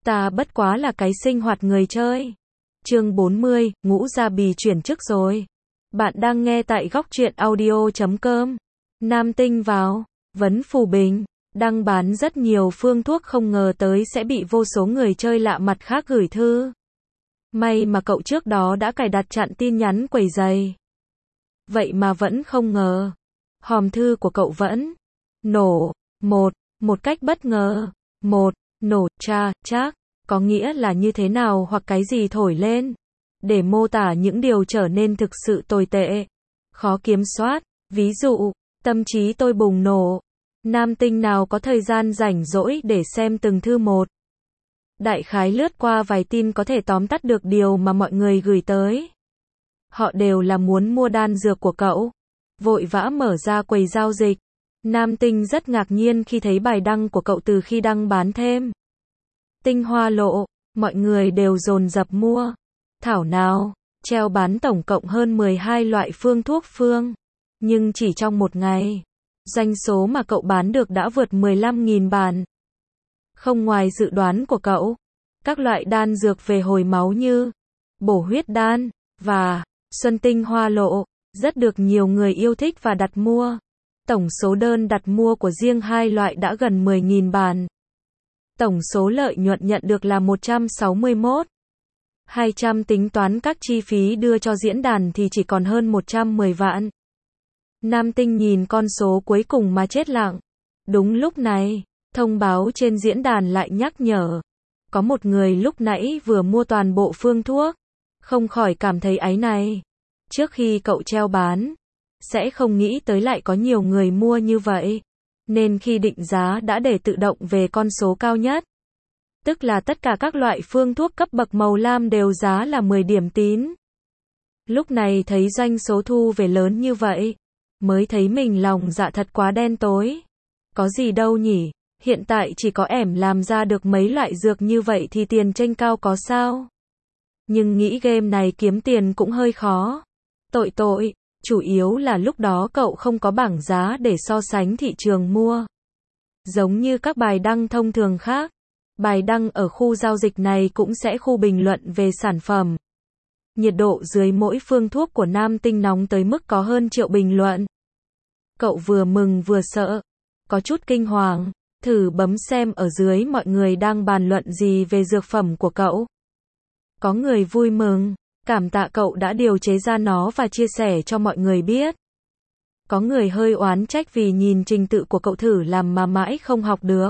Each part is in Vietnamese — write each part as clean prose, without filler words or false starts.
Ta bất quá là cái sinh hoạt người chơi. Chương 40, Ngũ Gia Bì chuyển chức rồi. Bạn đang nghe tại góc truyện audio.com. Nam Tinh vào, vấn phù bình, đang bán rất nhiều phương thuốc, không ngờ tới sẽ bị vô số người chơi lạ mặt khác gửi thư. May mà cậu trước đó đã cài đặt chặn tin nhắn quấy rầy. Vậy mà vẫn không ngờ. Hòm thư của cậu vẫn nổ. Một cách bất ngờ. Nổ chắc, có nghĩa là như thế nào hoặc cái gì thổi lên. Để mô tả những điều trở nên thực sự tồi tệ. Khó kiểm soát. Ví dụ, tâm trí tôi bùng nổ. Nam Tinh nào có thời gian rảnh rỗi để xem từng thư một. Đại khái lướt qua vài tin có thể tóm tắt được điều mà mọi người gửi tới. Họ đều là muốn mua đan dược của cậu. Vội vã mở ra quầy giao dịch. Nam Tinh rất ngạc nhiên khi thấy bài đăng của cậu từ khi đăng bán thêm. Tinh hoa lộ, mọi người đều dồn dập mua. Thảo nào, treo bán tổng cộng hơn 12 loại phương thuốc phương. Nhưng chỉ trong một ngày, doanh số mà cậu bán được đã vượt 15.000 bản. Không ngoài dự đoán của cậu, các loại đan dược về hồi máu như bổ huyết đan và xuân tinh hoa lộ rất được nhiều người yêu thích và đặt mua. Tổng số đơn đặt mua của riêng hai loại đã gần 10.000 bản. Tổng số lợi nhuận nhận được là 161.200, tính toán các chi phí đưa cho diễn đàn thì chỉ còn hơn 110 vạn. Nam Tinh nhìn con số cuối cùng mà chết lặng. Đúng lúc này, thông báo trên diễn đàn lại nhắc nhở. Có một người lúc nãy vừa mua toàn bộ phương thuốc. Không khỏi cảm thấy áy náy. Trước khi cậu treo bán, sẽ không nghĩ tới lại có nhiều người mua như vậy. Nên khi định giá đã để tự động về con số cao nhất. Tức là tất cả các loại phương thuốc cấp bậc màu lam đều giá là 10 điểm tín. Lúc này thấy doanh số thu về lớn như vậy, mới thấy mình lòng dạ thật quá đen tối. Có gì đâu nhỉ, hiện tại chỉ có ẻm làm ra được mấy loại dược như vậy thì tiền tranh cao có sao. Nhưng nghĩ game này kiếm tiền cũng hơi khó. Tội, chủ yếu là lúc đó cậu không có bảng giá để so sánh thị trường mua. Giống như các bài đăng thông thường khác, bài đăng ở khu giao dịch này cũng sẽ khu bình luận về sản phẩm. Nhiệt độ dưới mỗi phương thuốc của Nam Tinh nóng tới mức có hơn 1 triệu bình luận. Cậu vừa mừng vừa sợ, có chút kinh hoàng, thử bấm xem ở dưới mọi người đang bàn luận gì về dược phẩm của cậu. Có người vui mừng, cảm tạ cậu đã điều chế ra nó và chia sẻ cho mọi người biết. Có người hơi oán trách vì nhìn trình tự của cậu thử làm mà mãi không học được.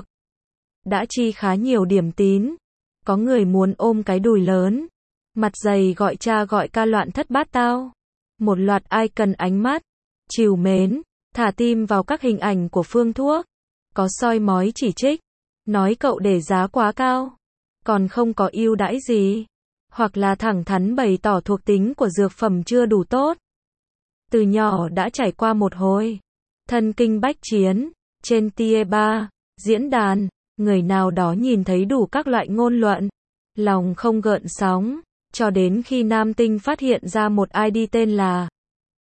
Đã chi khá nhiều điểm tín. Có người muốn ôm cái đùi lớn, mặt dày gọi cha gọi ca loạn thất bát tao. Một loạt icon ánh mắt, trìu mến, thả tim vào các hình ảnh của phương thuốc. Có soi mói chỉ trích, nói cậu để giá quá cao, còn không có ưu đãi gì. Hoặc là thẳng thắn bày tỏ thuộc tính của dược phẩm chưa đủ tốt. Từ nhỏ đã trải qua một hồi thân kinh bách chiến, trên tier 3, diễn đàn, người nào đó nhìn thấy đủ các loại ngôn luận, lòng không gợn sóng, cho đến khi Nam Tinh phát hiện ra một ID tên là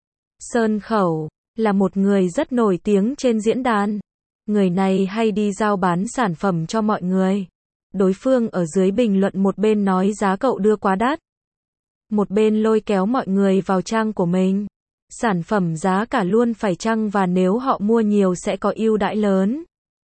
Sơn Khẩu, là một người rất nổi tiếng trên diễn đàn. Người này hay đi giao bán sản phẩm cho mọi người. Đối phương ở dưới bình luận một bên nói giá cậu đưa quá đắt, một bên lôi kéo mọi người vào trang của mình. Sản phẩm giá cả luôn phải chăng và nếu họ mua nhiều sẽ có ưu đãi lớn.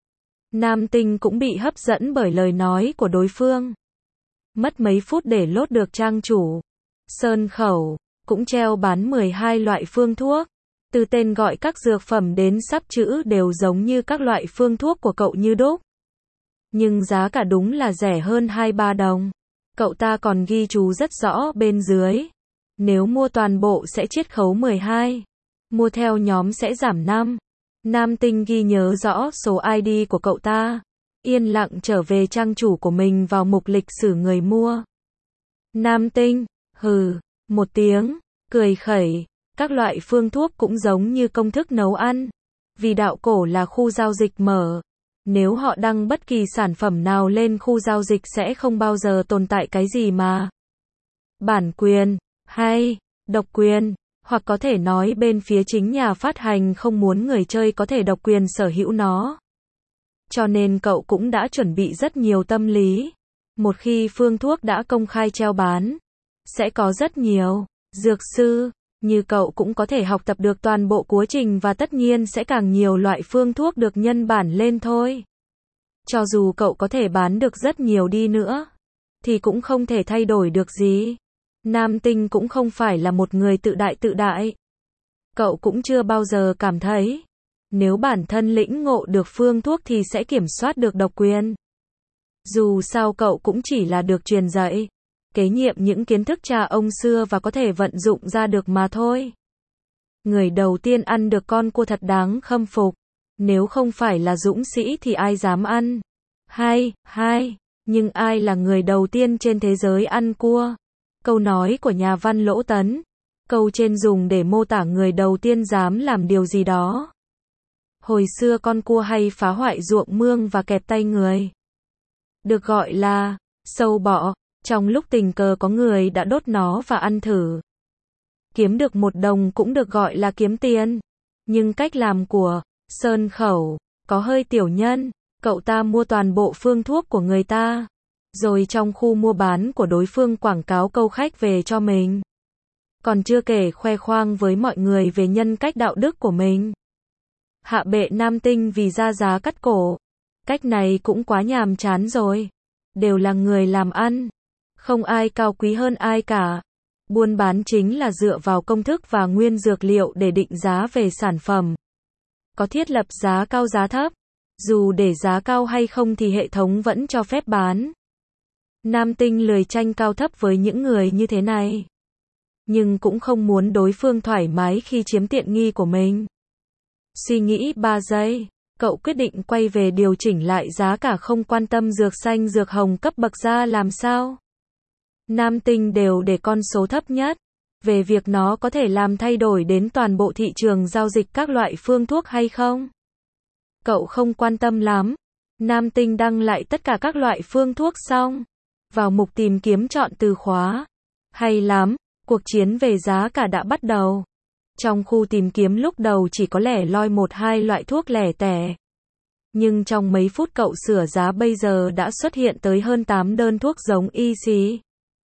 Nam Tinh cũng bị hấp dẫn bởi lời nói của đối phương. Mất mấy phút để lốt được trang chủ. Sơn Khẩu cũng treo bán 12 loại phương thuốc. Từ tên gọi các dược phẩm đến sắp chữ đều giống như các loại phương thuốc của cậu như đúc. Nhưng giá cả đúng là rẻ hơn 2-3 đồng. Cậu ta còn ghi chú rất rõ bên dưới. Nếu mua toàn bộ sẽ chiết khấu 12. Mua theo nhóm sẽ giảm 5. Nam Tinh ghi nhớ rõ số ID của cậu ta. Yên lặng trở về trang chủ của mình vào mục lịch sử người mua. Nam Tinh, hừ, một tiếng, cười khẩy. Các loại phương thuốc cũng giống như công thức nấu ăn. Vì đạo cổ là khu giao dịch mở. Nếu họ đăng bất kỳ sản phẩm nào lên khu giao dịch sẽ không bao giờ tồn tại cái gì mà bản quyền, hay độc quyền, hoặc có thể nói bên phía chính nhà phát hành không muốn người chơi có thể độc quyền sở hữu nó. Cho nên cậu cũng đã chuẩn bị rất nhiều tâm lý. Một khi phương thuốc đã công khai treo bán, sẽ có rất nhiều dược sư như cậu cũng có thể học tập được toàn bộ quá trình và tất nhiên sẽ càng nhiều loại phương thuốc được nhân bản lên thôi. Cho dù cậu có thể bán được rất nhiều đi nữa, thì cũng không thể thay đổi được gì. Nam Tinh cũng không phải là một người tự đại. Cậu cũng chưa bao giờ cảm thấy, nếu bản thân lĩnh ngộ được phương thuốc thì sẽ kiểm soát được độc quyền. Dù sao cậu cũng chỉ là được truyền dạy, kế nhiệm những kiến thức cha ông xưa và có thể vận dụng ra được mà thôi. Người đầu tiên ăn được con cua thật đáng khâm phục. Nếu không phải là dũng sĩ thì ai dám ăn? Nhưng ai là người đầu tiên trên thế giới ăn cua? Câu nói của nhà văn Lỗ Tấn. Câu trên dùng để mô tả người đầu tiên dám làm điều gì đó. Hồi xưa con cua hay phá hoại ruộng mương và kẹp tay người. Được gọi là sâu bọ. Trong lúc tình cờ có người đã đốt nó và ăn thử. Kiếm được 1 đồng cũng được gọi là kiếm tiền. Nhưng cách làm của Sơn Khẩu có hơi tiểu nhân. Cậu ta mua toàn bộ phương thuốc của người ta, rồi trong khu mua bán của đối phương quảng cáo câu khách về cho mình. Còn chưa kể khoe khoang với mọi người về nhân cách đạo đức của mình. Hạ bệ Nam Tinh vì ra giá cắt cổ. Cách này cũng quá nhàm chán rồi. Đều là người làm ăn. Không ai cao quý hơn ai cả. Buôn bán chính là dựa vào công thức và nguyên dược liệu để định giá về sản phẩm. Có thiết lập giá cao giá thấp. Dù để giá cao hay không thì hệ thống vẫn cho phép bán. Nam Tinh lười tranh cao thấp với những người như thế này. Nhưng cũng không muốn đối phương thoải mái khi chiếm tiện nghi của mình. Suy nghĩ 3 giây, cậu quyết định quay về điều chỉnh lại giá cả không quan tâm dược xanh dược hồng cấp bậc ra làm sao. Nam Tinh đều để con số thấp nhất. Về việc nó có thể làm thay đổi đến toàn bộ thị trường giao dịch các loại phương thuốc hay không. Cậu không quan tâm lắm. Nam Tinh đăng lại tất cả các loại phương thuốc xong. Vào mục tìm kiếm chọn từ khóa. Hay lắm, cuộc chiến về giá cả đã bắt đầu. Trong khu tìm kiếm lúc đầu chỉ có lẻ loi 1-2 loại thuốc lẻ tẻ. Nhưng trong mấy phút cậu sửa giá bây giờ đã xuất hiện tới hơn 8 đơn thuốc giống y xì.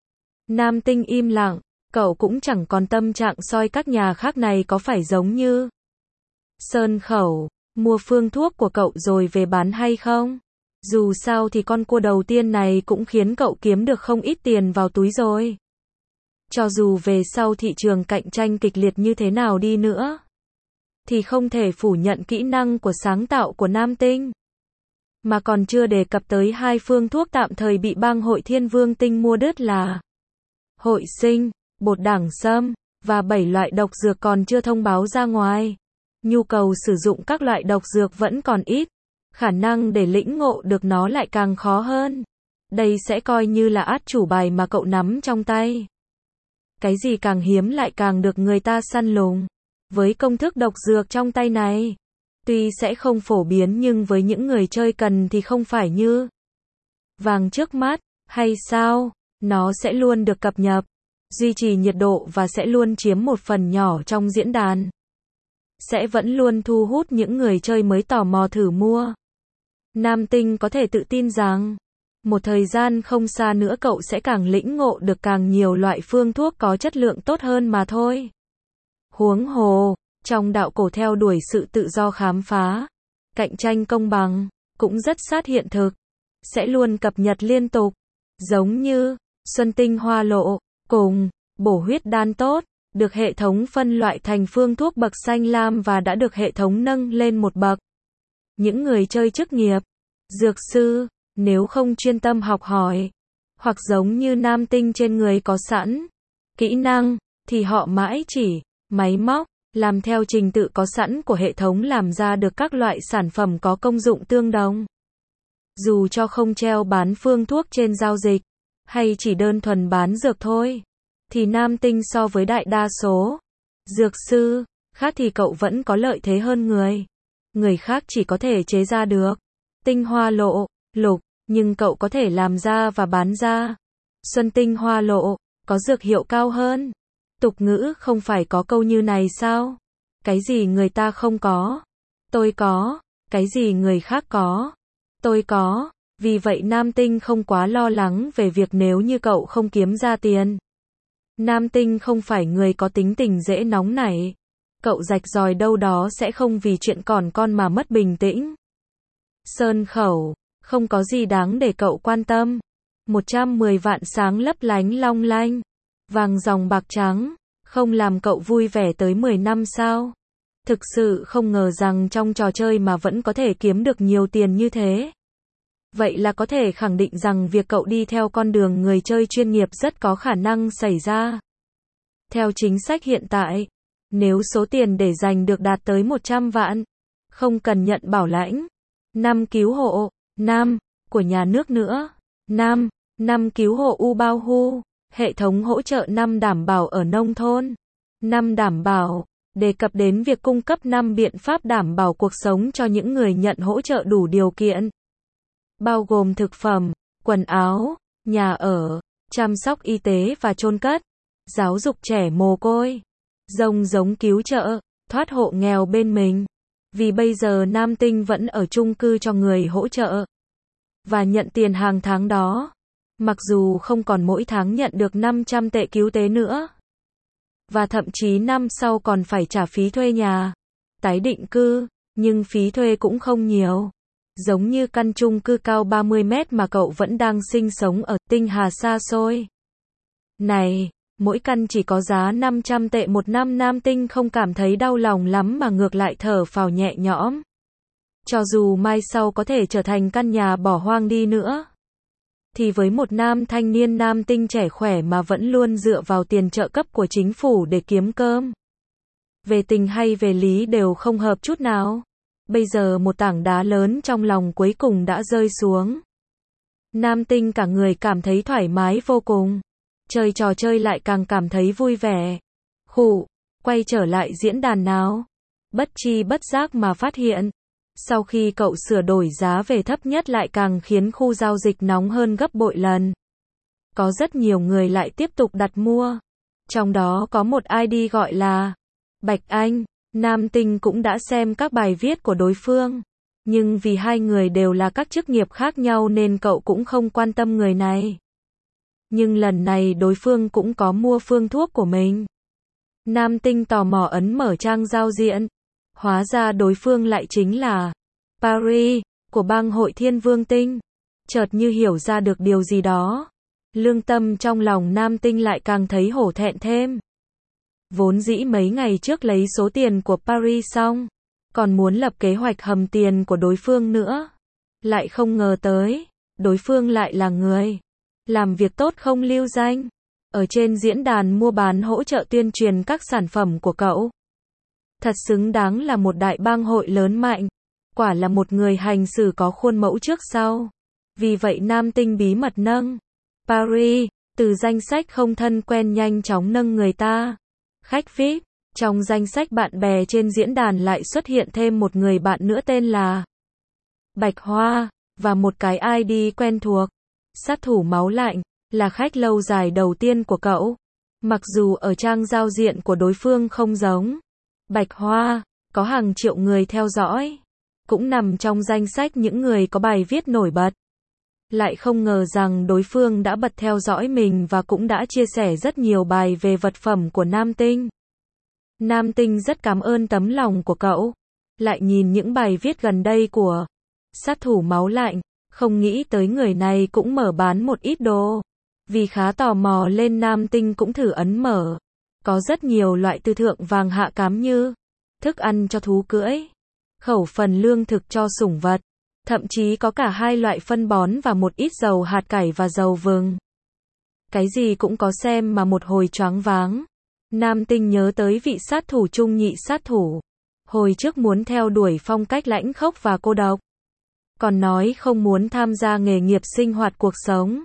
Nam Tinh im lặng, cậu cũng chẳng còn tâm trạng soi các nhà khác này có phải giống như Sơn Khẩu, mua phương thuốc của cậu rồi về bán hay không. Dù sao thì con cua đầu tiên này cũng khiến cậu kiếm được không ít tiền vào túi rồi. Cho dù về sau thị trường cạnh tranh kịch liệt như thế nào đi nữa, thì không thể phủ nhận kỹ năng của sáng tạo của Nam Tinh. Mà còn chưa đề cập tới 2 phương thuốc tạm thời bị bang hội Thiên Vương Tinh mua đứt là Hội Sinh, bột đẳng sâm, và 7 loại độc dược còn chưa thông báo ra ngoài. Nhu cầu sử dụng các loại độc dược vẫn còn ít, khả năng để lĩnh ngộ được nó lại càng khó hơn. Đây sẽ coi như là át chủ bài mà cậu nắm trong tay. Cái gì càng hiếm lại càng được người ta săn lùng. Với công thức độc dược trong tay này, tuy sẽ không phổ biến nhưng với những người chơi cần thì không phải như vàng trước mắt, hay sao? Nó sẽ luôn được cập nhật, duy trì nhiệt độ và sẽ luôn chiếm một phần nhỏ trong diễn đàn. Sẽ vẫn luôn thu hút những người chơi mới tò mò thử mua. Nam Tinh có thể tự tin rằng, một thời gian không xa nữa cậu sẽ càng lĩnh ngộ được càng nhiều loại phương thuốc có chất lượng tốt hơn mà thôi. Huống hồ, trong đạo cổ theo đuổi sự tự do khám phá, cạnh tranh công bằng, cũng rất sát hiện thực, sẽ luôn cập nhật liên tục, giống như Xuân Tinh Hoa Lộ, cùng bổ huyết đan tốt, được hệ thống phân loại thành phương thuốc bậc xanh lam và đã được hệ thống nâng lên một bậc. Những người chơi chức nghiệp, dược sư, nếu không chuyên tâm học hỏi, hoặc giống như Nam Tinh trên người có sẵn kỹ năng, thì họ mãi chỉ máy móc, làm theo trình tự có sẵn của hệ thống làm ra được các loại sản phẩm có công dụng tương đồng. Dù cho không treo bán phương thuốc trên giao dịch, hay chỉ đơn thuần bán dược thôi, thì Nam Tinh so với đại đa số dược sư khác thì cậu vẫn có lợi thế hơn người. Người khác chỉ có thể chế ra được tinh hoa lộ, lục, nhưng cậu có thể làm ra và bán ra Xuân Tinh Hoa Lộ, có dược hiệu cao hơn. Tục ngữ không phải có câu như này sao? Cái gì người ta không có, tôi có. Cái gì người khác có, tôi có. Vì vậy Nam Tinh không quá lo lắng về việc nếu như cậu không kiếm ra tiền. Nam Tinh không phải người có tính tình dễ nóng nảy. Cậu rạch ròi đâu đó sẽ không vì chuyện còn con mà mất bình tĩnh. Sơn khẩu, không có gì đáng để cậu quan tâm. 110 vạn sáng lấp lánh long lanh. Vàng dòng bạc trắng, không làm cậu vui vẻ tới 10 năm sao? Thực sự không ngờ rằng trong trò chơi mà vẫn có thể kiếm được nhiều tiền như thế. Vậy là có thể khẳng định rằng việc cậu đi theo con đường người chơi chuyên nghiệp rất có khả năng xảy ra. Theo chính sách hiện tại, nếu số tiền để dành được đạt tới 100 vạn, không cần nhận bảo lãnh, 5 cứu hộ, Nam, của nhà nước nữa, Nam, 5 cứu hộ U Bao Hu, hệ thống hỗ trợ 5 đảm bảo ở nông thôn, 5 đảm bảo, đề cập đến việc cung cấp 5 biện pháp đảm bảo cuộc sống cho những người nhận hỗ trợ đủ điều kiện. Bao gồm thực phẩm, quần áo, nhà ở, chăm sóc y tế và chôn cất, giáo dục trẻ mồ côi, giống cứu trợ, thoát hộ nghèo bên mình. Vì bây giờ Nam Tinh vẫn ở chung cư cho người hỗ trợ và nhận tiền hàng tháng đó. Mặc dù không còn mỗi tháng nhận được 500 tệ cứu tế nữa. Và thậm chí năm sau còn phải trả phí thuê nhà, tái định cư, nhưng phí thuê cũng không nhiều. Giống như căn chung cư cao 30 mét mà cậu vẫn đang sinh sống ở Tinh Hà xa xôi. Này, mỗi căn chỉ có giá 500 tệ một năm. Nam Tinh không cảm thấy đau lòng lắm mà ngược lại thở phào nhẹ nhõm. Cho dù mai sau có thể trở thành căn nhà bỏ hoang đi nữa, thì với một nam thanh niên Nam Tinh trẻ khỏe mà vẫn luôn dựa vào tiền trợ cấp của chính phủ để kiếm cơm, về tình hay về lý đều không hợp chút nào. Bây giờ một tảng đá lớn trong lòng cuối cùng đã rơi xuống. Nam Tinh cả người cảm thấy thoải mái vô cùng. Chơi trò chơi lại càng cảm thấy vui vẻ. Quay trở lại diễn đàn nào. Bất chi bất giác mà phát hiện, sau khi cậu sửa đổi giá về thấp nhất lại càng khiến khu giao dịch nóng hơn gấp bội lần. Có rất nhiều người lại tiếp tục đặt mua. Trong đó có một ID gọi là Bạch Anh. Nam Tinh cũng đã xem các bài viết của đối phương. Nhưng vì hai người đều là các chức nghiệp khác nhau nên cậu cũng không quan tâm người này. Nhưng lần này đối phương cũng có mua phương thuốc của mình. Nam Tinh tò mò ấn mở trang giao diện. Hóa ra đối phương lại chính là Paris, của bang hội Thiên Vương Tinh. Chợt như hiểu ra được điều gì đó. Lương tâm trong lòng Nam Tinh lại càng thấy hổ thẹn thêm. Vốn dĩ mấy ngày trước lấy số tiền của Paris xong, còn muốn lập kế hoạch hầm tiền của đối phương nữa. Lại không ngờ tới, đối phương lại là người làm việc tốt không lưu danh. Ở trên diễn đàn mua bán hỗ trợ tuyên truyền các sản phẩm của cậu. Thật xứng đáng là một đại bang hội lớn mạnh. Quả là một người hành xử có khuôn mẫu trước sau. Vì vậy Nam Tinh bí mật nâng Paris từ danh sách không thân quen nhanh chóng nâng người ta khách VIP. Trong danh sách bạn bè trên diễn đàn lại xuất hiện thêm một người bạn nữa tên là Bạch Hoa, và một cái ID quen thuộc. Sát thủ máu lạnh, là khách lâu dài đầu tiên của cậu. Mặc dù ở trang giao diện của đối phương không giống Bạch Hoa, có hàng triệu người theo dõi, cũng nằm trong danh sách những người có bài viết nổi bật. Lại không ngờ rằng đối phương đã bật theo dõi mình và cũng đã chia sẻ rất nhiều bài về vật phẩm của Nam Tinh. Nam Tinh rất cảm ơn tấm lòng của cậu. Lại nhìn những bài viết gần đây của sát thủ máu lạnh, không nghĩ tới người này cũng mở bán một ít đồ. Vì khá tò mò lên Nam Tinh cũng thử ấn mở. Có rất nhiều loại từ thượng vàng hạ cám như thức ăn cho thú cưỡi, khẩu phần lương thực cho sủng vật, thậm chí có cả 2 loại phân bón và một ít dầu hạt cải và dầu vừng. Cái gì cũng có xem mà một hồi choáng váng. Nam Tinh nhớ tới vị sát thủ Trung Nhị sát thủ. Hồi trước muốn theo đuổi phong cách lãnh khốc và cô độc. Còn nói không muốn tham gia nghề nghiệp sinh hoạt cuộc sống.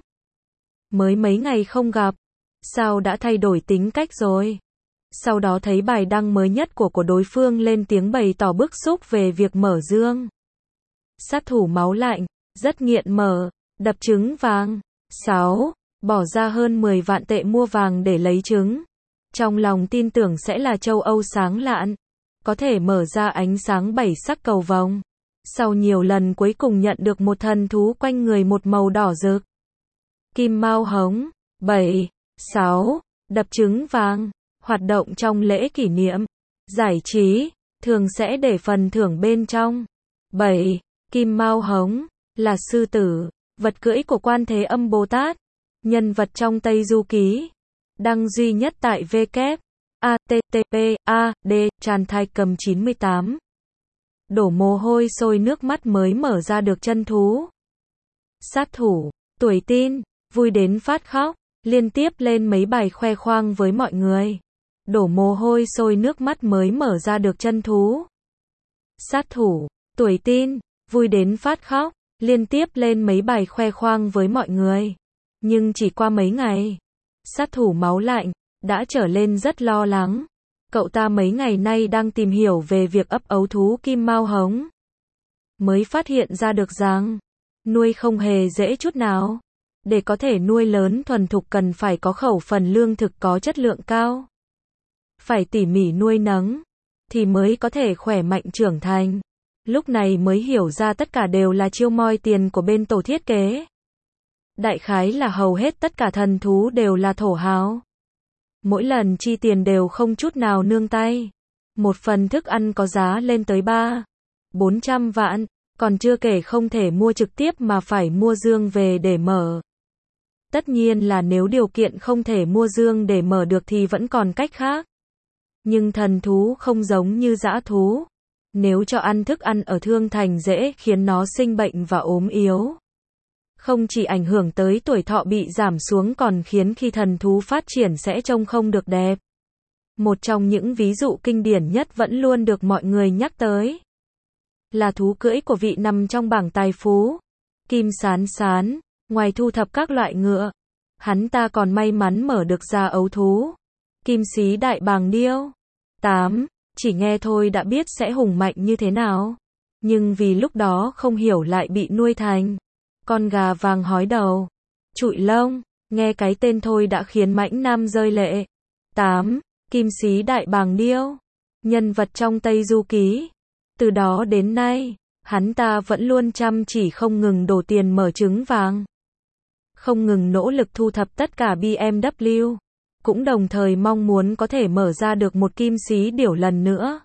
Mới mấy ngày không gặp, sao đã thay đổi tính cách rồi? Sau đó thấy bài đăng mới nhất của đối phương lên tiếng bày tỏ bức xúc về việc mở dương. Sát thủ máu lạnh, rất nghiện mở, đập trứng vàng. 6. Bỏ ra hơn 10 vạn tệ mua vàng để lấy trứng. Trong lòng tin tưởng sẽ là châu Âu sáng lạn, có thể mở ra ánh sáng 7 sắc cầu vồng. Sau nhiều lần cuối cùng nhận được một thần thú quanh người một màu đỏ rực. Kim mao hống. 7. 6. Đập trứng vàng. Hoạt động trong lễ kỷ niệm. Giải trí. Thường sẽ để phần thưởng bên trong. 7. Kim mao hống. Là sư tử. Vật cưỡi của Quan Thế Âm Bồ Tát. Nhân vật trong Tây Du Ký. Đăng duy nhất tại www. http://ad Tràn Thai Cầm 98. Đổ mồ hôi sôi nước mắt mới mở ra được chân thú. Sát thủ. Tuổi teen. Vui đến phát khóc. Liên tiếp lên mấy bài khoe khoang với mọi người. Đổ mồ hôi sôi nước mắt mới mở ra được chân thú. Sát thủ. Tuổi teen. Vui đến phát khóc. Liên tiếp lên mấy bài khoe khoang với mọi người. Nhưng chỉ qua mấy ngày, sát thủ máu lạnh đã trở lên rất lo lắng. Cậu ta mấy ngày nay đang tìm hiểu về việc ấp ấu thú kim mao hống. Mới phát hiện ra được rằng, nuôi không hề dễ chút nào. Để có thể nuôi lớn thuần thục cần phải có khẩu phần lương thực có chất lượng cao. Phải tỉ mỉ nuôi nấng, thì mới có thể khỏe mạnh trưởng thành. Lúc này mới hiểu ra tất cả đều là chiêu moi tiền của bên tổ thiết kế. Đại khái là hầu hết tất cả thần thú đều là thổ hào. Mỗi lần chi tiền đều không chút nào nương tay. Một phần thức ăn có giá lên tới 300-400 vạn, còn chưa kể không thể mua trực tiếp mà phải mua dương về để mở. Tất nhiên là nếu điều kiện không thể mua dương để mở được thì vẫn còn cách khác. Nhưng thần thú không giống như dã thú. Nếu cho ăn thức ăn ở thương thành dễ khiến nó sinh bệnh và ốm yếu. Không chỉ ảnh hưởng tới tuổi thọ bị giảm xuống còn khiến khi thần thú phát triển sẽ trông không được đẹp. Một trong những ví dụ kinh điển nhất vẫn luôn được mọi người nhắc tới là thú cưỡi của vị nằm trong bảng tài phú. Kim Sán Sán. Ngoài thu thập các loại ngựa, hắn ta còn may mắn mở được ra ấu thú. Kim Sĩ Đại Bàng Điêu. 8. Chỉ nghe thôi đã biết sẽ hùng mạnh như thế nào. Nhưng vì lúc đó không hiểu lại bị nuôi thành con gà vàng hói đầu, trụi lông. Nghe cái tên thôi đã khiến mãnh nam rơi lệ. 8. Kim Sĩ Đại Bàng Điêu. Nhân vật trong Tây Du Ký. Từ đó đến nay, hắn ta vẫn luôn chăm chỉ không ngừng đổ tiền mở trứng vàng. Không ngừng nỗ lực thu thập tất cả BMW. Cũng đồng thời mong muốn có thể mở ra được một kim sĩ điểu lần nữa.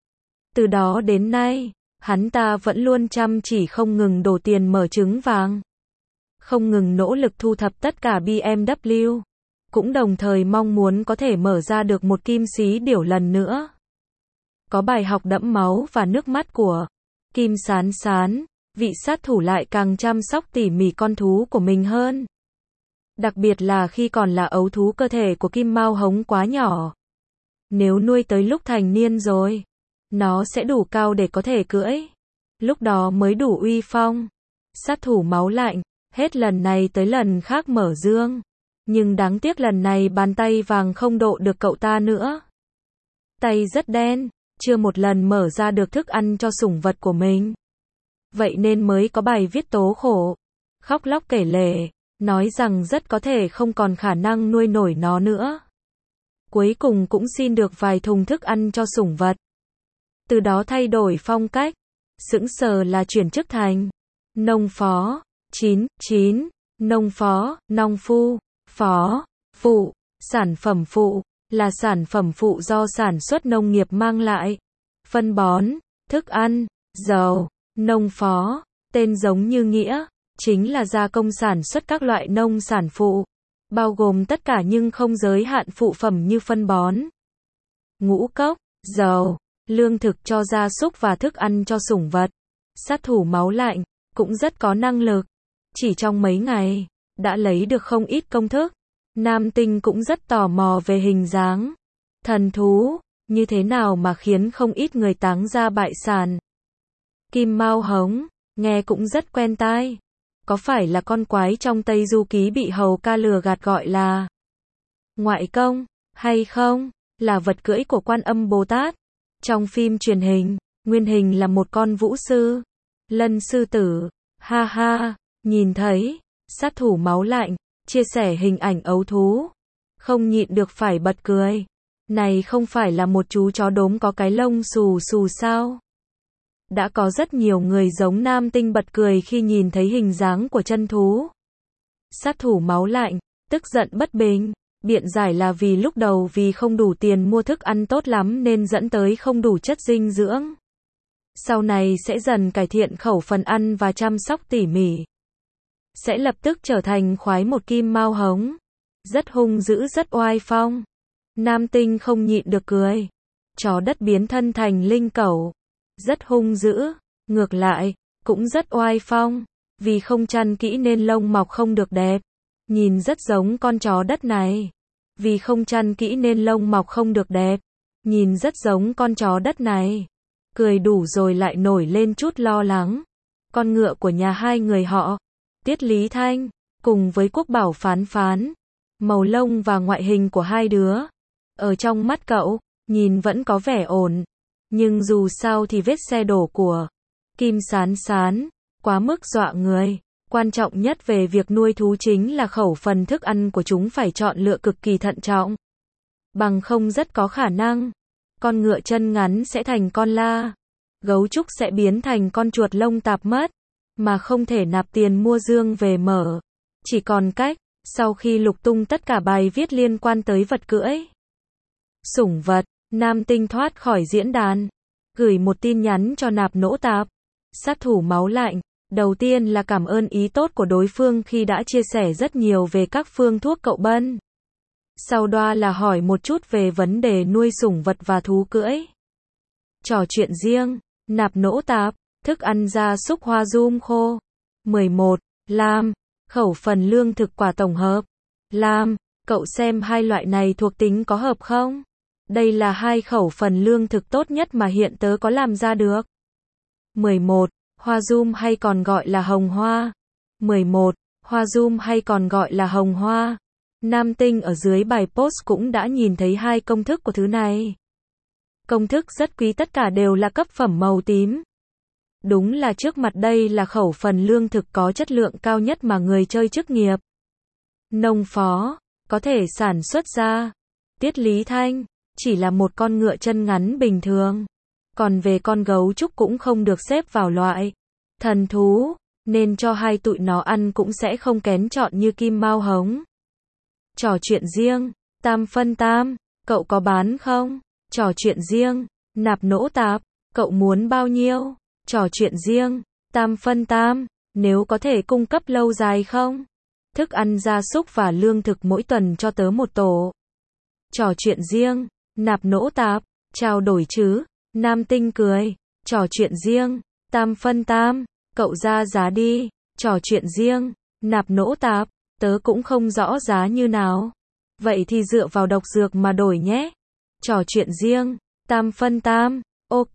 Từ đó đến nay, hắn ta vẫn luôn chăm chỉ không ngừng đổ tiền mở trứng vàng. Không ngừng nỗ lực thu thập tất cả BMW. Cũng đồng thời mong muốn có thể mở ra được một kim sĩ điểu lần nữa. Có bài học đẫm máu và nước mắt của Kim Sán Sán, vị sát thủ lại càng chăm sóc tỉ mỉ con thú của mình hơn. Đặc biệt là khi còn là ấu thú cơ thể của kim mao hống quá nhỏ. Nếu nuôi tới lúc thành niên rồi, nó sẽ đủ cao để có thể cưỡi. Lúc đó mới đủ uy phong. Sát thủ máu lạnh, hết lần này tới lần khác mở dương. Nhưng đáng tiếc lần này bàn tay vàng không độ được cậu ta nữa. Tay rất đen, chưa một lần mở ra được thức ăn cho sủng vật của mình. Vậy nên mới có bài viết tố khổ, khóc lóc kể lể, nói rằng rất có thể không còn khả năng nuôi nổi nó nữa. Cuối cùng cũng xin được vài thùng thức ăn cho sủng vật. Từ đó thay đổi phong cách, sững sờ là chuyển chức thành nông phó. 9. Nông phó, nông phu, phó, phụ, sản phẩm phụ, là sản phẩm phụ do sản xuất nông nghiệp mang lại. Phân bón, thức ăn, dầu, nông phó, tên giống như nghĩa, chính là gia công sản xuất các loại nông sản phụ, bao gồm tất cả nhưng không giới hạn phụ phẩm như phân bón, ngũ cốc, dầu, lương thực cho gia súc và thức ăn cho sủng vật. Sát thủ máu lạnh, cũng rất có năng lực. Chỉ trong mấy ngày, đã lấy được không ít công thức. Nam tinh cũng rất tò mò về hình dáng thần thú, như thế nào mà khiến không ít người táng ra bại sản. Kim mao hống, nghe cũng rất quen tai. Có phải là con quái trong Tây Du Ký bị hầu ca lừa gạt gọi là ngoại công, hay không? Là vật cưỡi của Quan Âm Bồ Tát. Trong phim truyền hình, nguyên hình là một con vũ sư, lân sư tử. Ha ha, nhìn thấy, sát thủ máu lạnh, chia sẻ hình ảnh ấu thú. Không nhịn được phải bật cười. Này không phải là một chú chó đốm có cái lông xù xù sao? Đã có rất nhiều người giống Nam Tinh bật cười khi nhìn thấy hình dáng của chân thú. Sát thủ máu lạnh, tức giận bất bình, biện giải là vì lúc đầu vì không đủ tiền mua thức ăn tốt lắm nên dẫn tới không đủ chất dinh dưỡng. Sau này sẽ dần cải thiện khẩu phần ăn và chăm sóc tỉ mỉ. Sẽ lập tức trở thành khoái một kim mao hống. Rất hung dữ rất oai phong. Nam Tinh không nhịn được cười. Chó đất biến thân thành linh cẩu. Rất hung dữ. Ngược lại, cũng rất oai phong. Vì không chăn kỹ nên lông mọc không được đẹp. Nhìn rất giống con chó đất này. Vì không chăn kỹ nên lông mọc không được đẹp. Nhìn rất giống con chó đất này. Cười đủ rồi lại nổi lên chút lo lắng. Con ngựa của nhà hai người họ, Tiết Lý Thanh, cùng với Quốc Bảo Phán Phán. Màu lông và ngoại hình của hai đứa, ở trong mắt cậu, nhìn vẫn có vẻ ổn. Nhưng dù sao thì vết xe đổ của Kim Sán Sán, quá mức dọa người. Quan trọng nhất về việc nuôi thú chính là khẩu phần thức ăn của chúng phải chọn lựa cực kỳ thận trọng. Bằng không rất có khả năng, con ngựa chân ngắn sẽ thành con la. Gấu trúc sẽ biến thành con chuột lông tạp mất. Mà không thể nạp tiền mua dương về mở. Chỉ còn cách, sau khi lục tung tất cả bài viết liên quan tới vật cưỡi, sủng vật, Nam Tinh thoát khỏi diễn đàn. Gửi một tin nhắn cho Nạp Nỗ Tạp. Sát thủ máu lạnh. Đầu tiên là cảm ơn ý tốt của đối phương khi đã chia sẻ rất nhiều về các phương thuốc cậu Bân. Sau đó là hỏi một chút về vấn đề nuôi sủng vật và thú cưỡi. Trò chuyện riêng. Nạp Nỗ Tạp. Thức ăn gia súc hoa dum khô. 11. Lam. Khẩu phần lương thực quả tổng hợp. Lam, cậu xem hai loại này thuộc tính có hợp không? Đây là hai khẩu phần lương thực tốt nhất mà hiện tớ có làm ra được. 11. Hoa dum hay còn gọi là hồng hoa. 11. Hoa dum hay còn gọi là hồng hoa. Nam Tinh ở dưới bài post cũng đã nhìn thấy hai công thức của thứ này. Công thức rất quý, tất cả đều là cấp phẩm màu tím. Đúng là trước mặt đây là khẩu phần lương thực có chất lượng cao nhất mà người chơi chức nghiệp nông phó có thể sản xuất ra. Tiết Lý Thanh chỉ là một con ngựa chân ngắn bình thường. Còn về con gấu trúc cũng không được xếp vào loại thần thú, nên cho hai tụi nó ăn cũng sẽ không kén chọn như kim mao hống. Trò chuyện riêng. Tam phân tam, cậu có bán không? Trò chuyện riêng. Nạp Nỗ Tạp, cậu muốn bao nhiêu? Trò chuyện riêng. Tam phân tam, nếu có thể cung cấp lâu dài không? Thức ăn gia súc và lương thực mỗi tuần cho tớ một tổ. Trò chuyện riêng. Nạp Nỗ Tạp, trao đổi chứ? Nam Tinh cười. Trò chuyện riêng. Tam phân tam, cậu ra giá đi. Trò chuyện riêng. Nạp Nỗ Tạp, tớ cũng không rõ giá như nào. Vậy thì dựa vào độc dược mà đổi nhé. Trò chuyện riêng. Tam phân tam, ok.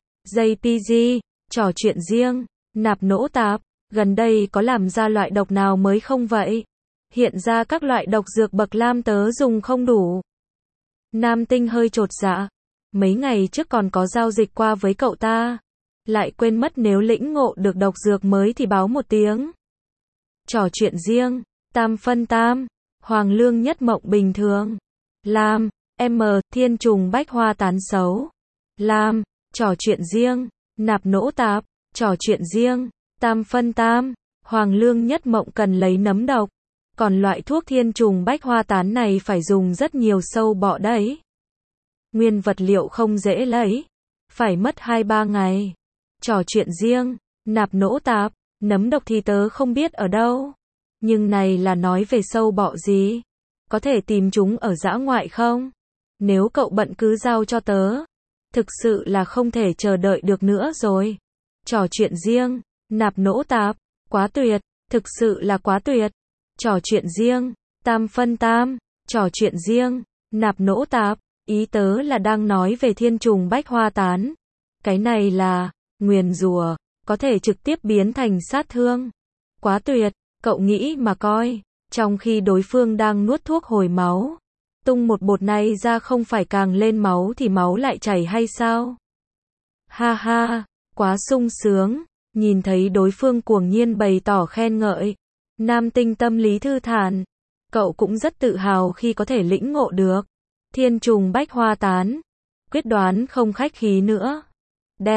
JPG. Trò chuyện riêng. Nạp Nỗ Tạp, gần đây có làm ra loại độc nào mới không vậy? Hiện ra các loại độc dược bậc lam tớ dùng không đủ. Nam Tinh hơi chột dạ. Mấy ngày trước còn có giao dịch qua với cậu ta. Lại quên mất nếu lĩnh ngộ được độc dược mới thì báo một tiếng. Trò chuyện riêng. Tam phân tam, hoàng lương nhất mộng bình thường. Lam, M, thiên trùng bách hoa tán xấu. Lam, trò chuyện riêng. Nạp Nỗ Tạp, trò chuyện riêng. Tam phân tam, hoàng lương nhất mộng cần lấy nấm độc. Còn loại thuốc thiên trùng bách hoa tán này phải dùng rất nhiều sâu bọ đấy. Nguyên vật liệu không dễ lấy. Phải mất 2-3 ngày. Trò chuyện riêng. Nạp Nỗ Tạp, nấm độc thì tớ không biết ở đâu. Nhưng này là nói về sâu bọ gì? Có thể tìm chúng ở dã ngoại không? Nếu cậu bận cứ giao cho tớ. Thực sự là không thể chờ đợi được nữa rồi. Trò chuyện riêng. Nạp Nỗ Tạp, quá tuyệt, thực sự là quá tuyệt. Trò chuyện riêng. Tam phân tam, trò chuyện riêng. Nạp Nỗ Tạp, ý tớ là đang nói về thiên trùng bách hoa tán. Cái này là nguyền rủa, có thể trực tiếp biến thành sát thương. Quá tuyệt, cậu nghĩ mà coi, trong khi đối phương đang nuốt thuốc hồi máu, tung một bột này ra không phải càng lên máu thì máu lại chảy hay sao? Ha ha, quá sung sướng, nhìn thấy đối phương cuồng nhiên bày tỏ khen ngợi. Nam Tinh tâm lý thư thản, cậu cũng rất tự hào khi có thể lĩnh ngộ được thiên trùng bách hoa tán. Quyết đoán không khách khí nữa. Đem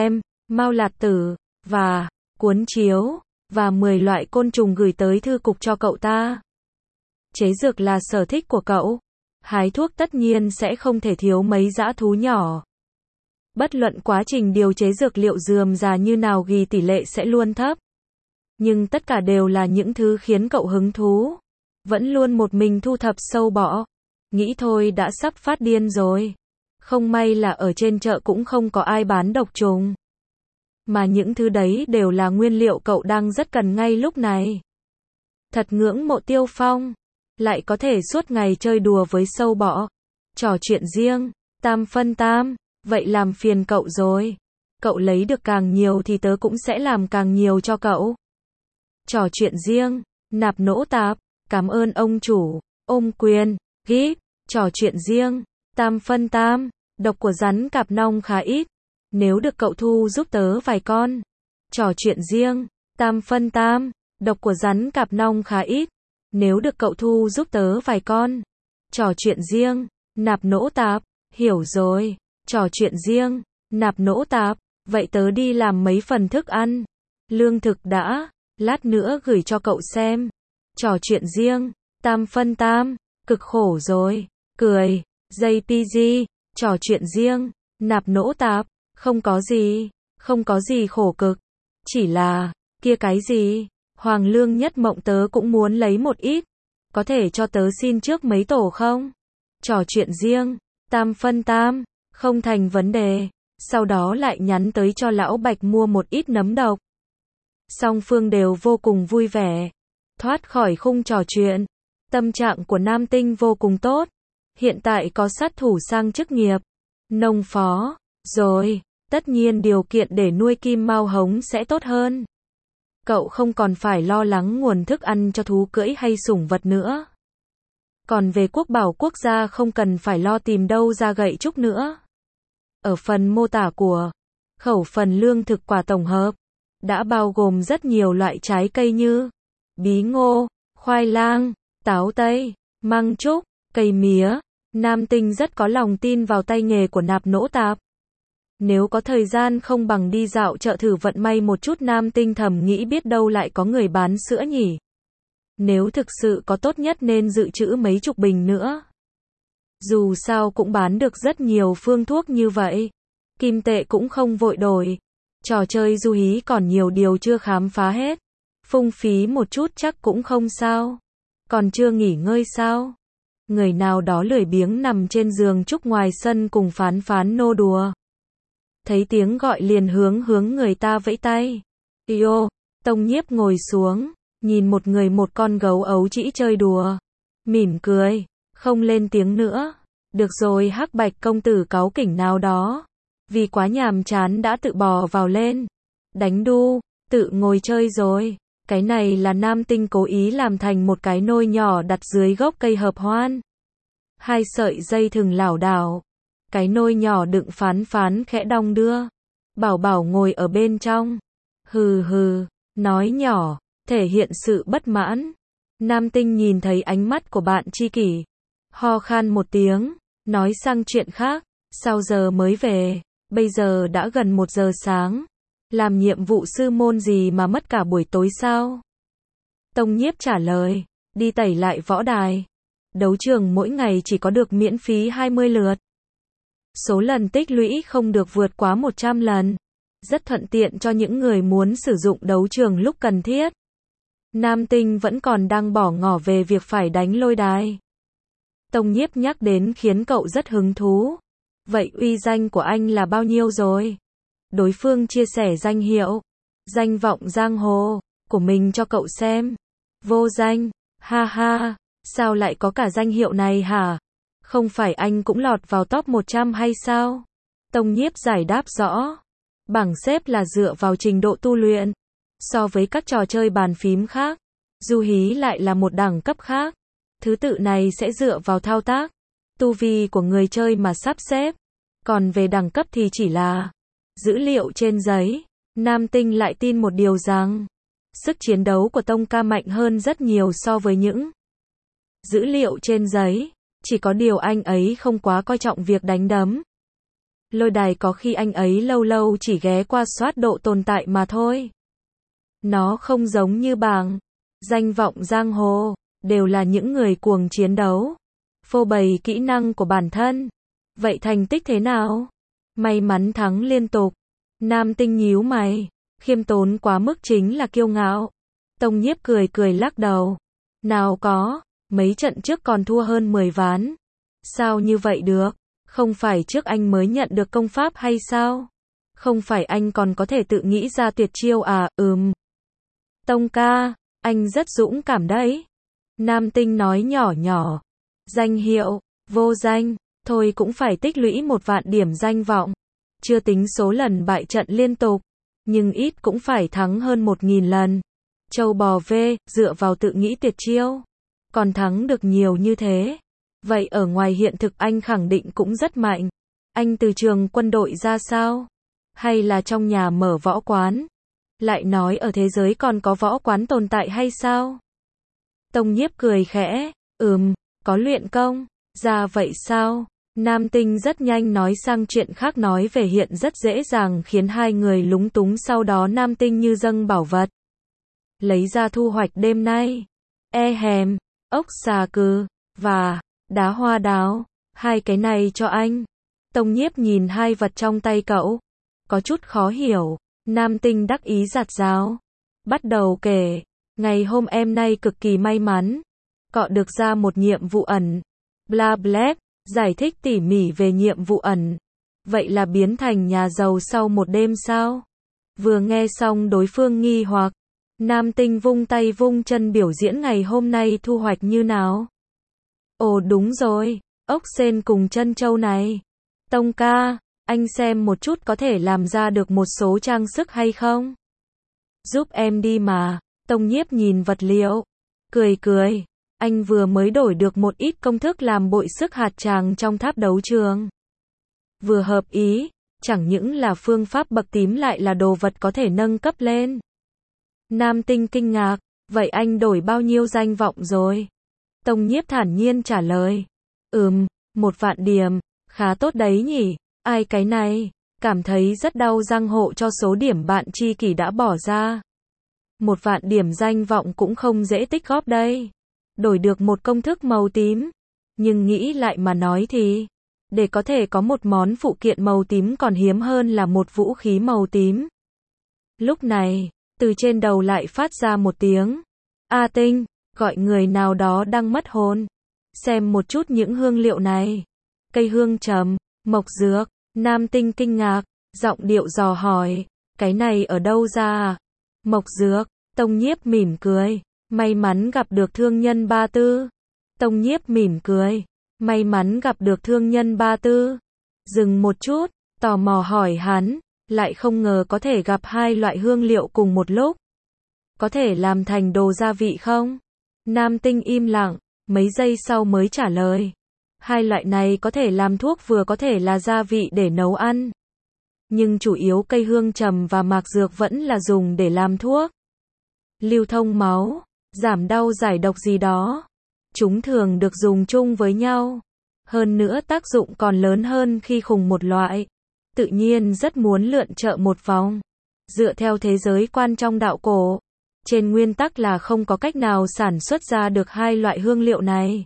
mao lạt tử, và cuốn chiếu, và 10 loại côn trùng gửi tới thư cục cho cậu ta. Chế dược là sở thích của cậu. Hái thuốc tất nhiên sẽ không thể thiếu mấy dã thú nhỏ. Bất luận quá trình điều chế dược liệu rườm rà như nào ghi tỷ lệ sẽ luôn thấp. Nhưng tất cả đều là những thứ khiến cậu hứng thú. Vẫn luôn một mình thu thập sâu bọ. Nghĩ thôi đã sắp phát điên rồi. Không may là ở trên chợ cũng không có ai bán độc trùng. Mà những thứ đấy đều là nguyên liệu cậu đang rất cần ngay lúc này. Thật ngưỡng mộ Tiêu Phong. Lại có thể suốt ngày chơi đùa với sâu bọ. Trò chuyện riêng, tam phân tam, vậy làm phiền cậu rồi. Cậu lấy được càng nhiều thì tớ cũng sẽ làm càng nhiều cho cậu. Trò chuyện riêng, nạp nỗ tạp, cảm ơn ông chủ, ôm quyền, gíp, trò chuyện riêng, tam phân tam, độc của rắn cạp nong khá ít. Nếu được cậu thu giúp tớ vài con. Trò chuyện riêng, tam phân tam, độc của rắn cạp nong khá ít. Nếu được cậu thu giúp tớ vài con. Trò chuyện riêng, nạp nỗ tạp, hiểu rồi. Trò chuyện riêng, nạp nỗ tạp, vậy tớ đi làm mấy phần thức ăn. Lương thực đã, lát nữa gửi cho cậu xem. Trò chuyện riêng, tam phân tam, cực khổ rồi, cười, JPG, trò chuyện riêng, nạp nỗ tạp, không có gì khổ cực. Chỉ là, kia cái gì? Hoàng lương nhất mộng tớ cũng muốn lấy một ít. Có thể cho tớ xin trước mấy tổ không? Trò chuyện riêng, tam phân tam, không thành vấn đề. Sau đó lại nhắn tới cho lão Bạch mua một ít nấm độc. Song phương đều vô cùng vui vẻ. Thoát khỏi khung trò chuyện. Tâm trạng của Nam Tinh vô cùng tốt. Hiện tại có sát thủ sang chức nghiệp. Nông phó. Rồi, tất nhiên điều kiện để nuôi kim mao hống sẽ tốt hơn. Cậu không còn phải lo lắng nguồn thức ăn cho thú cưỡi hay sủng vật nữa. Còn về quốc bảo quốc gia không cần phải lo tìm đâu ra gậy trúc nữa. Ở phần mô tả của khẩu phần lương thực quả tổng hợp, đã bao gồm rất nhiều loại trái cây như bí ngô, khoai lang, táo tây, măng trúc, cây mía. Nam Tinh rất có lòng tin vào tay nghề của nạp nỗ tạp. Nếu có thời gian không bằng đi dạo chợ thử vận may một chút. Nam Tinh thầm nghĩ biết đâu lại có người bán sữa nhỉ. Nếu thực sự có tốt nhất nên dự trữ mấy chục bình nữa. Dù sao cũng bán được rất nhiều phương thuốc như vậy. Kim tệ cũng không vội đổi. Trò chơi du hí còn nhiều điều chưa khám phá hết. Phung phí một chút chắc cũng không sao. Còn chưa nghỉ ngơi sao? Người nào đó lười biếng nằm trên giường trúc ngoài sân cùng phán phán nô đùa. Thấy tiếng gọi liền hướng người ta vẫy tay. Yo, Tông Nhiếp ngồi xuống, nhìn một người một con gấu ấu trĩ chơi đùa. Mỉm cười, không lên tiếng nữa. Được rồi, Hắc Bạch công tử cáu kỉnh nào đó. Vì quá nhàm chán đã tự bò vào lên. Đánh đu, tự ngồi chơi rồi. Cái này là Nam Tinh cố ý làm thành một cái nôi nhỏ đặt dưới gốc cây hợp hoan. 2 sợi dây thừng lảo đảo. Cái nôi nhỏ đựng phán phán khẽ đong đưa. Bảo Bảo ngồi ở bên trong. Hừ hừ, nói nhỏ, thể hiện sự bất mãn. Nam Tinh nhìn thấy ánh mắt của bạn tri kỷ. Ho khan một tiếng, nói sang chuyện khác. Sao giờ mới về? Bây giờ đã gần 1 giờ sáng. Làm nhiệm vụ sư môn gì mà mất cả buổi tối sao? Tông Nhiếp trả lời. Đi tẩy lại võ đài. Đấu trường mỗi ngày chỉ có được miễn phí 20 lượt. Số lần tích lũy không được vượt quá 100 lần. Rất thuận tiện cho những người muốn sử dụng đấu trường lúc cần thiết. Nam Tinh vẫn còn đang bỏ ngỏ về việc phải đánh lôi đài. Tông Nhiếp nhắc đến khiến cậu rất hứng thú. Vậy uy danh của anh là bao nhiêu rồi? Đối phương chia sẻ danh hiệu, danh vọng giang hồ của mình cho cậu xem. Vô danh, ha ha, sao lại có cả danh hiệu này hả? Không phải anh cũng lọt vào top 100 hay sao? Tông Nhiếp giải đáp rõ. Bảng xếp là dựa vào trình độ tu luyện. So với các trò chơi bàn phím khác, du hí lại là một đẳng cấp khác. Thứ tự này sẽ dựa vào thao tác, tu vi của người chơi mà sắp xếp. Còn về đẳng cấp thì chỉ là dữ liệu trên giấy. Nam Tinh lại tin một điều rằng sức chiến đấu của Tông Ca mạnh hơn rất nhiều so với những dữ liệu trên giấy. Chỉ có điều anh ấy không quá coi trọng việc đánh đấm. Lôi đài có khi anh ấy lâu lâu chỉ ghé qua soát độ tồn tại mà thôi. Nó không giống như bảng danh vọng giang hồ, đều là những người cuồng chiến đấu, phô bày kỹ năng của bản thân. Vậy thành tích thế nào? May mắn thắng liên tục. Nam Tinh nhíu mày, khiêm tốn quá mức chính là kiêu ngạo. Tông Nhiếp cười cười lắc đầu. Nào có, mấy trận trước còn thua hơn 10 ván. Sao như vậy được? Không phải trước anh mới nhận được công pháp hay sao? Không phải anh còn có thể tự nghĩ ra tuyệt chiêu à? Tông ca, anh rất dũng cảm đấy. Nam Tinh nói nhỏ nhỏ. Danh hiệu, vô danh, thôi cũng phải tích lũy 1 vạn điểm danh vọng. Chưa tính số lần bại trận liên tục, nhưng ít cũng phải thắng hơn 1.000 lần. Châu bò vê, dựa vào tự nghĩ tuyệt chiêu, còn thắng được nhiều như thế. Vậy ở ngoài hiện thực anh khẳng định cũng rất mạnh. Anh từ trường quân đội ra sao? Hay là trong nhà mở võ quán? Lại nói ở thế giới còn có võ quán tồn tại hay sao? Tông Nhiếp cười khẽ, có luyện công, ra vậy sao? Nam Tinh rất nhanh nói sang chuyện khác, nói về hiện rất dễ dàng khiến hai người lúng túng. Sau đó Nam Tinh như dâng bảo vật. Lấy ra thu hoạch đêm nay. Ốc xà cừ, và đá hoa đào. 2 cái này cho anh. Tông Nhiếp nhìn 2 vật trong tay cậu, có chút khó hiểu. Nam Tinh đắc ý giặt rào, bắt đầu kể. Ngày hôm em nay cực kỳ may mắn, cọ được ra một nhiệm vụ ẩn. Bla bla, giải thích tỉ mỉ về nhiệm vụ ẩn. Vậy là biến thành nhà giàu sau một đêm sao? Vừa nghe xong đối phương nghi hoặc. Nam Tinh vung tay vung chân biểu diễn ngày hôm nay thu hoạch như nào. Ồ đúng rồi, ốc sên cùng chân châu này. Tông ca, anh xem một chút có thể làm ra được một số trang sức hay không? Giúp em đi mà. Tông Nhiếp nhìn vật liệu, cười cười. Anh vừa mới đổi được một ít công thức làm bội sức hạt tràng trong tháp đấu trường. Vừa hợp ý, chẳng những là phương pháp bậc tím lại là đồ vật có thể nâng cấp lên. Nam Tinh kinh ngạc, vậy anh đổi bao nhiêu danh vọng rồi? Tông Nhiếp thản nhiên trả lời. 1 vạn điểm, khá tốt đấy nhỉ? Ai cái này, cảm thấy rất đau răng hộ cho số điểm bạn tri kỷ đã bỏ ra. 1 vạn điểm danh vọng cũng không dễ tích góp đây. Đổi được một công thức màu tím. Nhưng nghĩ lại mà nói thì, để có thể có một món phụ kiện màu tím còn hiếm hơn là một vũ khí màu tím. Lúc này, từ trên đầu lại phát ra một tiếng. A Tinh, gọi người nào đó đang mất hồn. Xem một chút những hương liệu này. Cây hương trầm, mộc dược. Nam Tinh kinh ngạc, giọng điệu dò hỏi. Cái này ở đâu ra à? Mộc dược. Tông Nhiếp mỉm cười. May mắn gặp được thương nhân Ba Tư. Tông Nhiếp mỉm cười. May mắn gặp được thương nhân Ba Tư. Dừng một chút, tò mò hỏi hắn. Lại không ngờ có thể gặp 2 loại hương liệu cùng một lúc. Có thể làm thành đồ gia vị không? Nam Tinh im lặng, mấy giây sau mới trả lời. 2 loại này có thể làm thuốc vừa có thể là gia vị để nấu ăn. Nhưng chủ yếu cây hương trầm và mạc dược vẫn là dùng để làm thuốc. Lưu thông máu, giảm đau giải độc gì đó. Chúng thường được dùng chung với nhau. Hơn nữa tác dụng còn lớn hơn khi cùng một loại. Tự nhiên rất muốn lượn chợ một vòng. Dựa theo thế giới quan trong đạo cổ, trên nguyên tắc là không có cách nào sản xuất ra được 2 loại hương liệu này.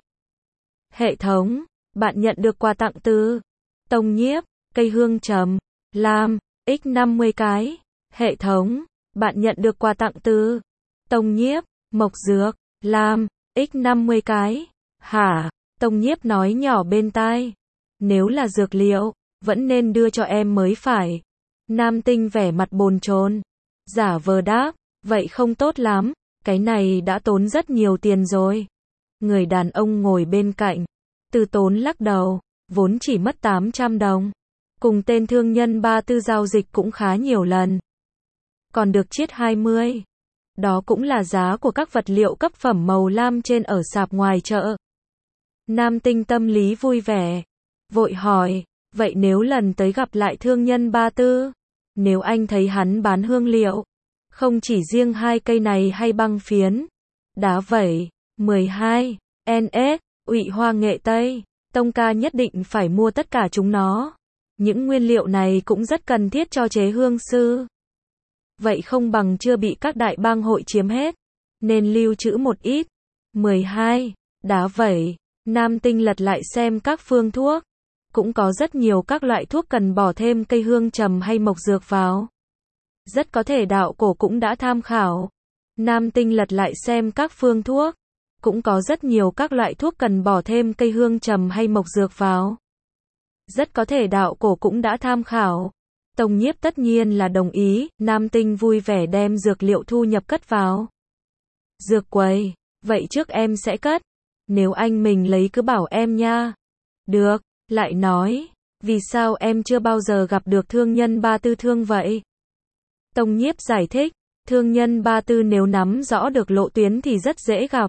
Hệ thống, bạn nhận được quà tặng từ Tông Nhiếp, cây hương trầm, lam, x50 cái. Hệ thống, bạn nhận được quà tặng từ Tông Nhiếp, mộc dược, lam, x50 cái. Hả? Tông Nhiếp nói nhỏ bên tai. Nếu là dược liệu, vẫn nên đưa cho em mới phải. Nam Tinh vẻ mặt bồn chồn, giả vờ đáp, vậy không tốt lắm, cái này đã tốn rất nhiều tiền rồi. Người đàn ông ngồi bên cạnh, Từ Tốn lắc đầu, vốn chỉ mất 800 đồng. Cùng tên thương nhân Ba Tư giao dịch cũng khá nhiều lần. Còn được chiết 20. Đó cũng là giá của các vật liệu cấp phẩm màu lam trên ở sạp ngoài chợ. Nam Tinh tâm lý vui vẻ, vội hỏi, vậy nếu lần tới gặp lại thương nhân Ba Tư, nếu anh thấy hắn bán hương liệu, không chỉ riêng 2 cây này hay băng phiến, đá vẩy, 12, NS, Ụy hoa nghệ Tây, Tông ca nhất định phải mua tất cả chúng nó. Những nguyên liệu này cũng rất cần thiết cho chế hương sư. Vậy không bằng chưa bị các đại bang hội chiếm hết, nên lưu trữ một ít. 12. Đá vẩy. Nam Tinh lật lại xem các phương thuốc. Cũng có rất nhiều các loại thuốc cần bỏ thêm cây hương trầm hay mộc dược vào. Rất có thể đạo cổ cũng đã tham khảo. Nam Tinh lật lại xem các phương thuốc. Cũng có rất nhiều các loại thuốc cần bỏ thêm cây hương trầm hay mộc dược vào. Rất có thể đạo cổ cũng đã tham khảo. Tông Nhiếp tất nhiên là đồng ý, Nam Tinh vui vẻ đem dược liệu thu nhập cất vào dược quầy. Vậy trước em sẽ cất. Nếu anh mình lấy cứ bảo em nha. Được, lại nói, vì sao em chưa bao giờ gặp được thương nhân Ba Tư Thương vậy? Tông Nhiếp giải thích, thương nhân Ba Tư nếu nắm rõ được lộ tuyến thì rất dễ gặp.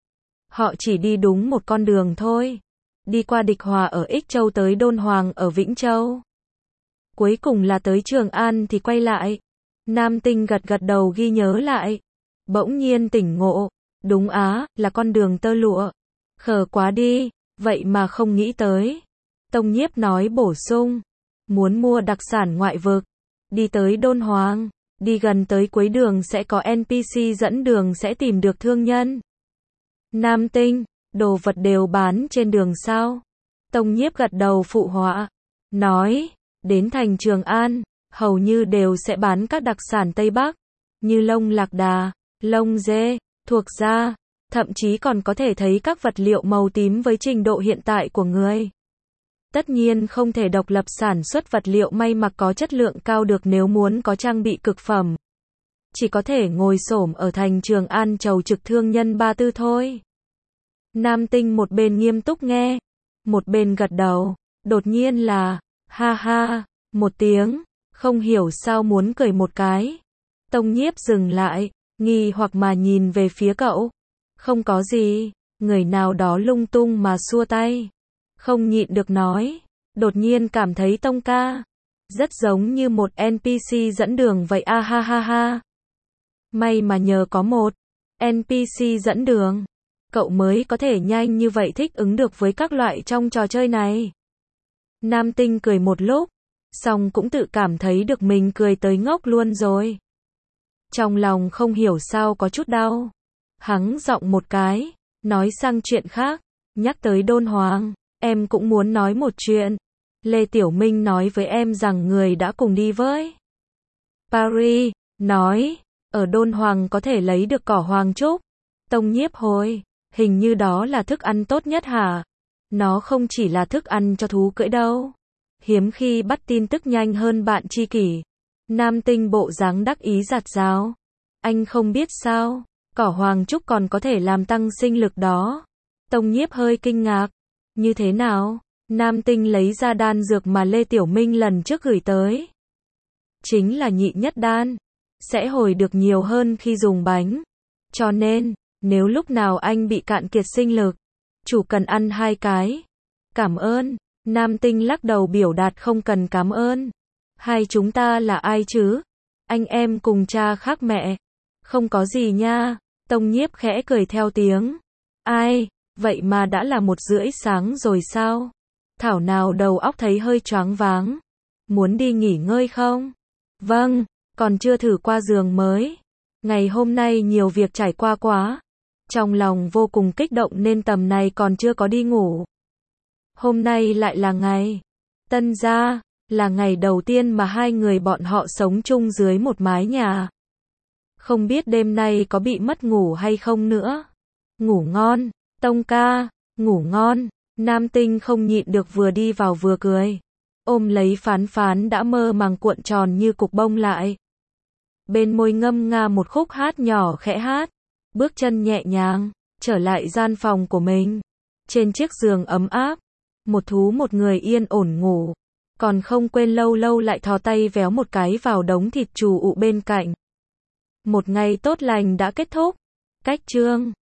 Họ chỉ đi đúng một con đường thôi. Đi qua Địch Hòa ở Ích Châu tới Đôn Hoàng ở Vĩnh Châu. Cuối cùng là tới Trường An thì quay lại. Nam Tinh gật gật đầu ghi nhớ lại. Bỗng nhiên tỉnh ngộ. Đúng á, là con đường tơ lụa. Khờ quá đi, vậy mà không nghĩ tới. Tông Nhiếp nói bổ sung. Muốn mua đặc sản ngoại vực. Đi tới Đôn Hoàng. Đi gần tới cuối đường sẽ có NPC dẫn đường sẽ tìm được thương nhân. Nam Tinh, đồ vật đều bán trên đường sao? Tông Nhiếp gật đầu phụ họa. Nói, đến thành Trường An, hầu như đều sẽ bán các đặc sản Tây Bắc. Như lông lạc đà, lông dê, thuộc da. Thậm chí còn có thể thấy các vật liệu màu tím với trình độ hiện tại của người. Tất nhiên không thể độc lập sản xuất vật liệu may mặc có chất lượng cao được nếu muốn có trang bị cực phẩm. Chỉ có thể ngồi xổm ở thành Trường An chầu trực thương nhân Ba Tư thôi. Nam Tinh một bên nghiêm túc nghe, một bên gật đầu, đột nhiên là, ha ha, một tiếng, không hiểu sao muốn cười một cái. Tông Nhiếp dừng lại, nghi hoặc mà nhìn về phía cậu. Không có gì, người nào đó lung tung mà xua tay. Không nhịn được nói, đột nhiên cảm thấy Tông ca rất giống như một NPC dẫn đường vậy a ha ha ha. May mà nhờ có một NPC dẫn đường, cậu mới có thể nhanh như vậy thích ứng được với các loại trong trò chơi này. Nam Tinh cười một lúc, xong cũng tự cảm thấy được mình cười tới ngốc luôn rồi. Trong lòng không hiểu sao có chút đau. Hắng giọng một cái, nói sang chuyện khác, nhắc tới Đôn Hoàng, em cũng muốn nói một chuyện. Lê Tiểu Minh nói với em rằng người đã cùng đi với Paris, nói, ở Đôn Hoàng có thể lấy được cỏ hoàng trúc. Tông Nhiếp hồi, hình như đó là thức ăn tốt nhất hả? Nó không chỉ là thức ăn cho thú cưỡi đâu. Hiếm khi bắt tin tức nhanh hơn bạn tri kỷ. Nam Tinh bộ dáng đắc ý giặt rào. Anh không biết sao, cỏ hoàng trúc còn có thể làm tăng sinh lực đó. Tông Nhiếp hơi kinh ngạc. Như thế nào? Nam Tinh lấy ra đan dược mà Lê Tiểu Minh lần trước gửi tới. Chính là nhị nhất đan. Sẽ hồi được nhiều hơn khi dùng bánh. Cho nên, nếu lúc nào anh bị cạn kiệt sinh lực, chủ cần ăn 2 cái. Cảm ơn. Nam Tinh lắc đầu biểu đạt không cần cảm ơn. Hai chúng ta là ai chứ? Anh em cùng cha khác mẹ. Không có gì nha. Tông Nhiếp khẽ cười theo tiếng. Ai? Vậy mà đã là 1:30 sáng rồi sao? Thảo nào đầu óc thấy hơi choáng váng. Muốn đi nghỉ ngơi không? Vâng, còn chưa thử qua giường mới. Ngày hôm nay nhiều việc trải qua quá. Trong lòng vô cùng kích động nên tầm này còn chưa có đi ngủ. Hôm nay lại là ngày tân gia, là ngày đầu tiên mà hai người bọn họ sống chung dưới một mái nhà. Không biết đêm nay có bị mất ngủ hay không nữa. Ngủ ngon, Tông ca, ngủ ngon. Nam Tinh không nhịn được vừa đi vào vừa cười. Ôm lấy Phán Phán đã mơ màng cuộn tròn như cục bông lại. Bên môi ngâm nga một khúc hát nhỏ khẽ hát. Bước chân nhẹ nhàng, trở lại gian phòng của mình. Trên chiếc giường ấm áp, một thú một người yên ổn ngủ. Còn không quên lâu lâu lại thò tay véo một cái vào đống thịt trù ụ bên cạnh. Một ngày tốt lành đã kết thúc. Cách chương